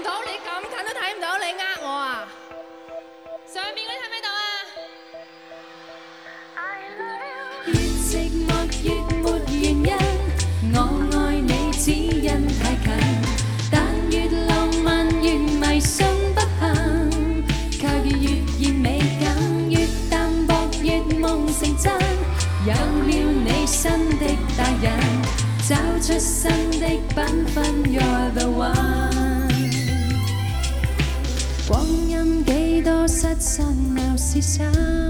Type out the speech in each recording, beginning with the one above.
到，你咁近都睇唔到，你呃我啊？ 上面嗰啲睇唔睇到啊？ 越寂寞越沒原因，我愛你只因太近，但越浪漫越迷信不幸，卻越現美感，越淡薄越夢成真，有了你新的大人，找出新的繽紛 You're the one， 光陰幾多失身又是心，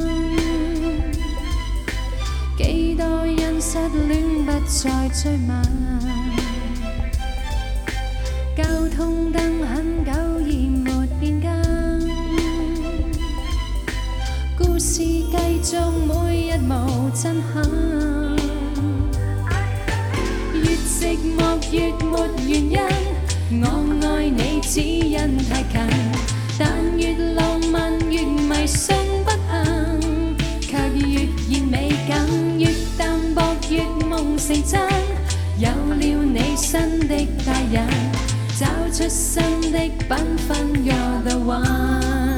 幾多因失戀不再追問，交通燈很久已沒變更，故事繼續每日無震撼，越寂寞越沒原因，我愛你只因太近，但越浪漫越迷信不幸，卻越現美感，越淡薄越夢成真，有了你新的大人，找出新的繽紛 You're the one。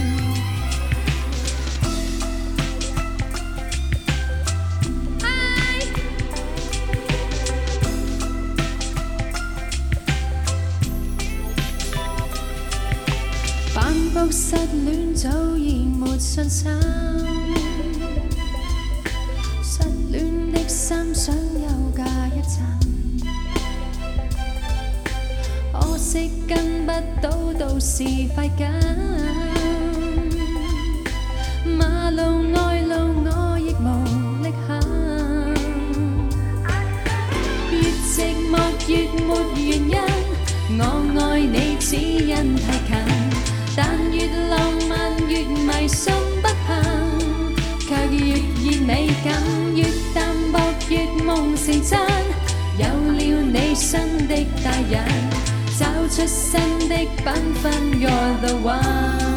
反覆失戀早已沒信心，失戀的心想休假一陣，可惜跟不到都是廢緊，馬路愛路我亦無力行，越寂寞越沒原因，我愛你只因太近，但越浪漫越迷信不幸，卻越現美感，越淡薄越夢成真，有了你新的大人，找出新的繽紛 You're the one。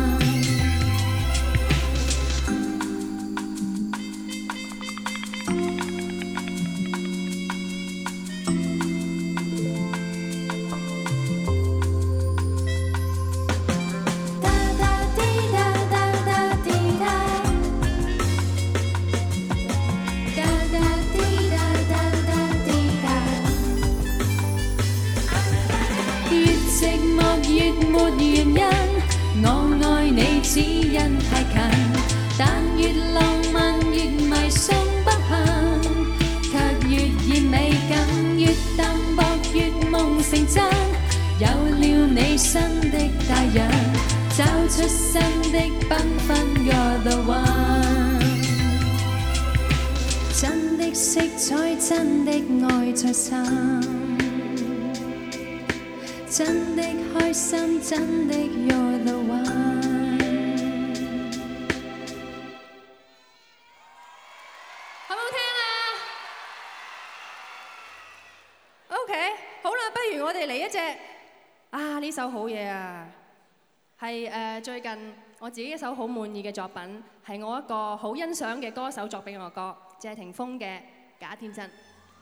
越沒原因，我愛你只因太近，但越浪漫越迷信不幸，卻越現美感，越淡薄越夢成真，有了你新的大人，找出新的繽紛 You're the one， 真的色彩真的愛在心，真的開心，真的 You're the one。 好唔好聽啊 ？OK， 好啦，不如我哋嚟一隻呢首好嘢啊！係最近我自己一首好滿意嘅作品，係我一個好欣賞嘅歌手作俾我歌，謝霆鋒嘅《假天真》。